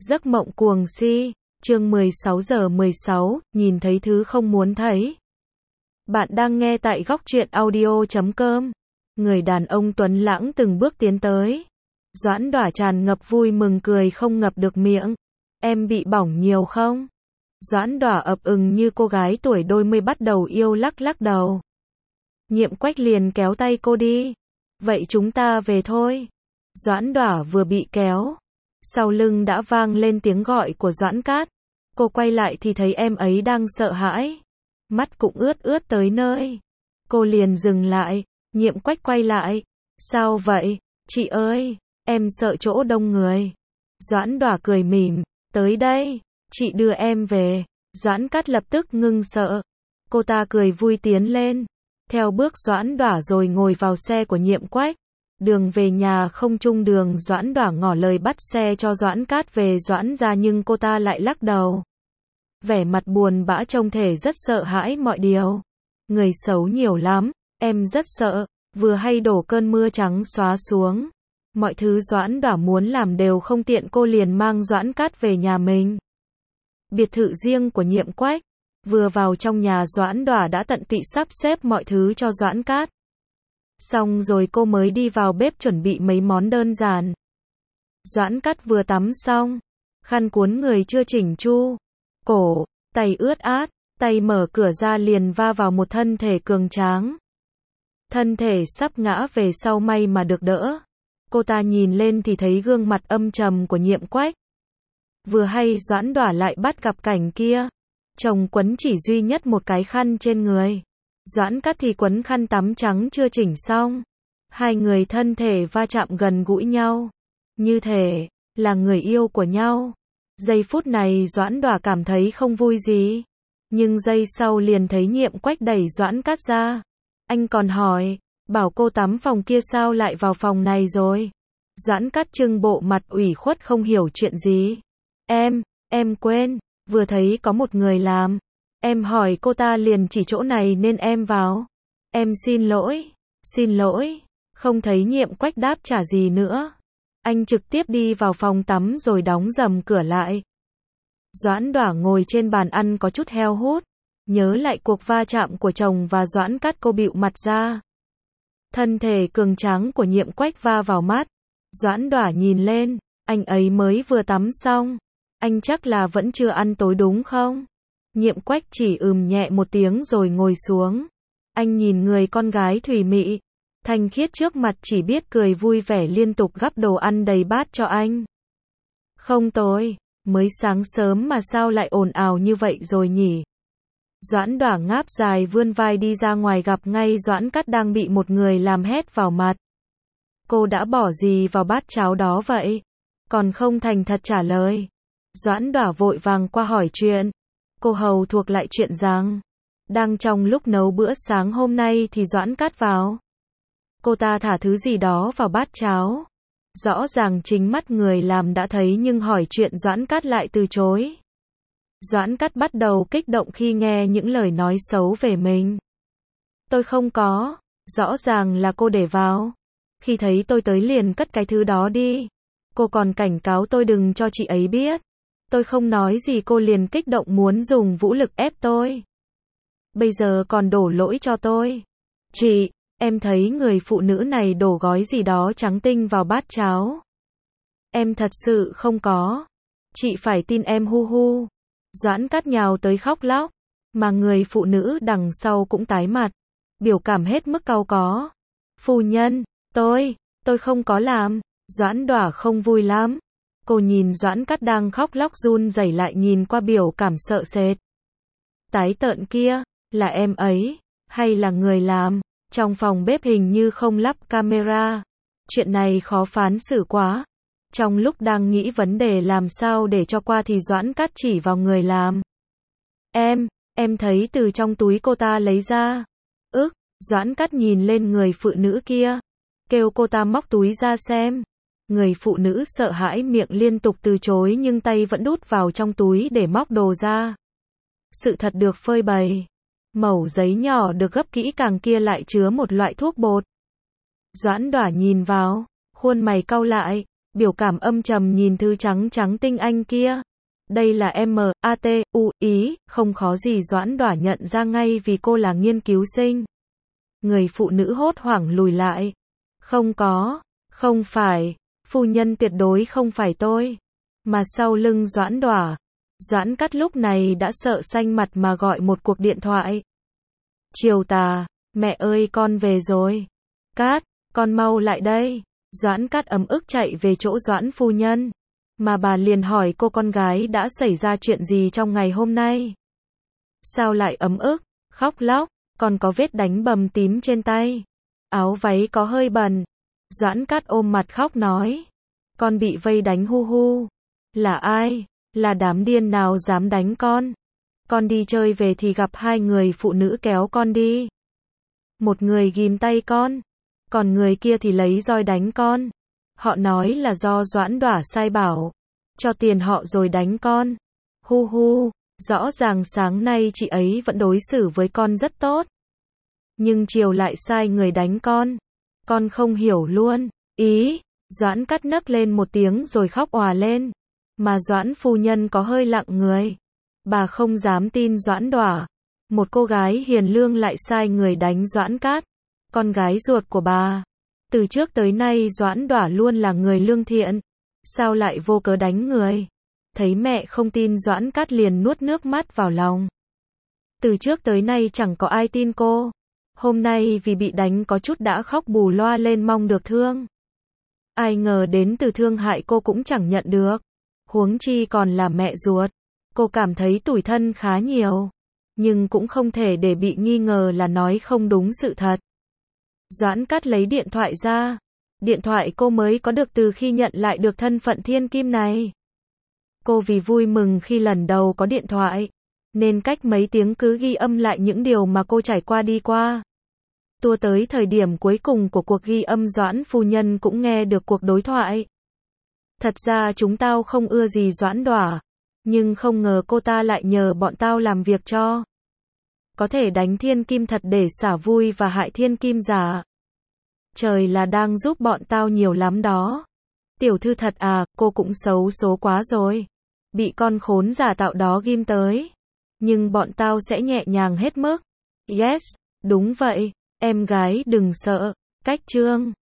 Giấc mộng cuồng si, chương 16:16, nhìn thấy thứ không muốn thấy. Bạn đang nghe tại góc truyện audio.com. Người đàn ông tuấn lãng từng bước tiến tới. Doãn Đỏa tràn ngập vui mừng cười không ngập được miệng. Em bị bỏng nhiều không? Doãn Đỏa ấp ừng như cô gái tuổi đôi mươi bắt đầu yêu lắc lắc đầu. Nhiệm Quách liền kéo tay cô đi. Vậy chúng ta về thôi. Doãn Đỏa vừa bị kéo. Sau lưng đã vang lên tiếng gọi của Doãn Cát. Cô quay lại thì thấy em ấy đang sợ hãi. Mắt cũng ướt ướt tới nơi. Cô liền dừng lại. Nhiệm Quách quay lại. Sao vậy? Chị ơi, em sợ chỗ đông người. Doãn Đỏa cười mỉm. Tới đây, chị đưa em về. Doãn Cát lập tức ngưng sợ. Cô ta cười vui tiến lên. Theo bước Doãn Đỏa rồi ngồi vào xe của Nhiệm Quách. Đường về nhà không chung đường, Doãn Đỏa ngỏ lời bắt xe cho Doãn Cát về Doãn gia nhưng cô ta lại lắc đầu. Vẻ mặt buồn bã trông thể rất sợ hãi mọi điều. Người xấu nhiều lắm, em rất sợ, vừa hay đổ cơn mưa trắng xóa xuống. Mọi thứ Doãn Đỏa muốn làm đều không tiện, cô liền mang Doãn Cát về nhà mình. Biệt thự riêng của Nhiệm Quách. Vừa vào trong nhà Doãn Đỏa đã tận tị sắp xếp mọi thứ cho Doãn Cát. Xong rồi cô mới đi vào bếp chuẩn bị mấy món đơn giản. Doãn Cát vừa tắm xong, khăn cuốn người chưa chỉnh chu, cổ, tay ướt át, tay mở cửa ra liền va vào một thân thể cường tráng. Thân thể sắp ngã về sau may mà được đỡ. Cô ta nhìn lên thì thấy gương mặt âm trầm của Nhiệm Quách. Vừa hay Doãn Đỏa lại bắt gặp cảnh kia. Chồng quấn chỉ duy nhất một cái khăn trên người. Doãn Cát thì quấn khăn tắm trắng chưa chỉnh xong. Hai người thân thể va chạm gần gũi nhau. Như thể là người yêu của nhau. Giây phút này Doãn Đỏa cảm thấy không vui gì. Nhưng giây sau liền thấy Nhiệm Quách đẩy Doãn Cát ra. Anh còn hỏi, bảo cô tắm phòng kia sao lại vào phòng này rồi? Doãn Cát trưng bộ mặt ủy khuất không hiểu chuyện gì. Em quên, vừa thấy có một người làm. Em hỏi cô ta liền chỉ chỗ này nên em vào. Em xin lỗi, không thấy Nhiệm Quách đáp trả gì nữa. Anh trực tiếp đi vào phòng tắm rồi đóng rầm cửa lại. Doãn Đỏa ngồi trên bàn ăn có chút heo hút. Nhớ lại cuộc va chạm của chồng và Doãn Cát, cô bịu mặt ra. Thân thể cường tráng của Nhiệm Quách va vào mắt. Doãn Đỏa nhìn lên, anh ấy mới vừa tắm xong. Anh chắc là vẫn chưa ăn tối đúng không? Nhiệm Quách chỉ nhẹ một tiếng rồi ngồi xuống. Anh nhìn người con gái thủy mị, thanh khiết trước mặt chỉ biết cười vui vẻ liên tục gắp đồ ăn đầy bát cho anh. Không tối, mới sáng sớm mà sao lại ồn ào như vậy rồi nhỉ? Doãn Đỏa ngáp dài vươn vai đi ra ngoài gặp ngay Doãn Cát đang bị một người làm hét vào mặt. Cô đã bỏ gì vào bát cháo đó vậy? Còn không thành thật trả lời. Doãn Đỏa vội vàng qua hỏi chuyện. Cô hầu thuộc lại chuyện rằng, đang trong lúc nấu bữa sáng hôm nay thì Doãn Cát vào. Cô ta thả thứ gì đó vào bát cháo. Rõ ràng chính mắt người làm đã thấy nhưng hỏi chuyện Doãn Cát lại từ chối. Doãn Cát bắt đầu kích động khi nghe những lời nói xấu về mình. Tôi không có, rõ ràng là cô để vào. Khi thấy tôi tới liền cất cái thứ đó đi. Cô còn cảnh cáo tôi đừng cho chị ấy biết. Tôi không nói gì cô liền kích động muốn dùng vũ lực ép tôi. Bây giờ còn đổ lỗi cho tôi. Chị, em thấy người phụ nữ này đổ gói gì đó trắng tinh vào bát cháo. Em thật sự không có. Chị phải tin em hu hu. Doãn Cát nhào tới khóc lóc. Mà người phụ nữ đằng sau cũng tái mặt. Biểu cảm hết mức cau có. Phu nhân, tôi không có làm. Doãn Đỏa không vui lắm. Cô nhìn Doãn Cát đang khóc lóc run rẩy lại nhìn qua biểu cảm sợ sệt. Tái tợn kia, là em ấy, hay là người làm? Trong phòng bếp hình như không lắp camera. Chuyện này khó phán xử quá. Trong lúc đang nghĩ vấn đề làm sao để cho qua thì Doãn Cát chỉ vào người làm. Em thấy từ trong túi cô ta lấy ra. Doãn Cát nhìn lên người phụ nữ kia. Kêu cô ta móc túi ra xem. Người phụ nữ sợ hãi miệng liên tục từ chối nhưng tay vẫn đút vào trong túi để móc đồ ra. Sự thật được phơi bày. Mẩu giấy nhỏ được gấp kỹ càng kia lại chứa một loại thuốc bột. Doãn Đỏa nhìn vào, khuôn mày cau lại. biểu cảm âm trầm nhìn thứ trắng trắng tinh anh kia. Đây là M.A.T.U. ý, không khó gì Doãn Đỏa nhận ra ngay vì cô là nghiên cứu sinh. Người phụ nữ hốt hoảng lùi lại. Không có, không phải, phu nhân tuyệt đối không phải tôi. Mà sau lưng Doãn Đỏa, Doãn Cát lúc này đã sợ xanh mặt mà gọi một cuộc điện thoại. Chiều tà, mẹ ơi con về rồi. Cát, con mau lại đây. Doãn Cát ấm ức chạy về chỗ Doãn phu nhân. Mà bà liền hỏi cô con gái đã xảy ra chuyện gì trong ngày hôm nay. Sao lại ấm ức, khóc lóc, còn có vết đánh bầm tím trên tay. Áo váy có hơi bẩn. Doãn Cát ôm mặt khóc nói. Con bị vây đánh hu hu. Là ai? Là đám điên nào dám đánh con? Con đi chơi về thì gặp hai người phụ nữ kéo con đi. Một người ghim tay con, còn người kia thì lấy roi đánh con. Họ nói là do Doãn Đỏa sai bảo, cho tiền họ rồi đánh con. Hu hu, rõ ràng sáng nay chị ấy vẫn đối xử với con rất tốt. Nhưng chiều lại sai người đánh con. Con không hiểu luôn. Ý, Doãn Cát nấc lên một tiếng rồi khóc òa lên. Mà Doãn phu nhân có hơi lặng người. Bà không dám tin Doãn Đỏa. Một cô gái hiền lương lại sai người đánh Doãn Cát, con gái ruột của bà. Từ trước tới nay Doãn Đỏa luôn là người lương thiện. Sao lại vô cớ đánh người? Thấy mẹ không tin Doãn Cát liền nuốt nước mắt vào lòng. Từ trước tới nay chẳng có ai tin cô. Hôm nay vì bị đánh có chút đã khóc bù loa lên mong được thương. Ai ngờ đến từ thương hại cô cũng chẳng nhận được. Huống chi còn là mẹ ruột. Cô cảm thấy tủi thân khá nhiều. Nhưng cũng không thể để bị nghi ngờ là nói không đúng sự thật. Doãn Cát lấy điện thoại ra. Điện thoại cô mới có được từ khi nhận lại được thân phận thiên kim này. Cô vì vui mừng khi lần đầu có điện thoại, nên cách mấy tiếng cứ ghi âm lại những điều mà cô trải qua đi qua. Tua tới thời điểm cuối cùng của cuộc ghi âm Doãn phu nhân cũng nghe được cuộc đối thoại. Thật ra chúng tao không ưa gì Doãn Đỏa, nhưng không ngờ cô ta lại nhờ bọn tao làm việc cho. Có thể đánh thiên kim thật để xả vui và hại thiên kim giả. Trời là đang giúp bọn tao nhiều lắm đó. Tiểu thư thật à, cô cũng xấu số quá rồi. Bị con khốn giả tạo đó ghim tới. Nhưng bọn tao sẽ nhẹ nhàng hết mức. Yes, đúng vậy, em gái đừng sợ. Cách chương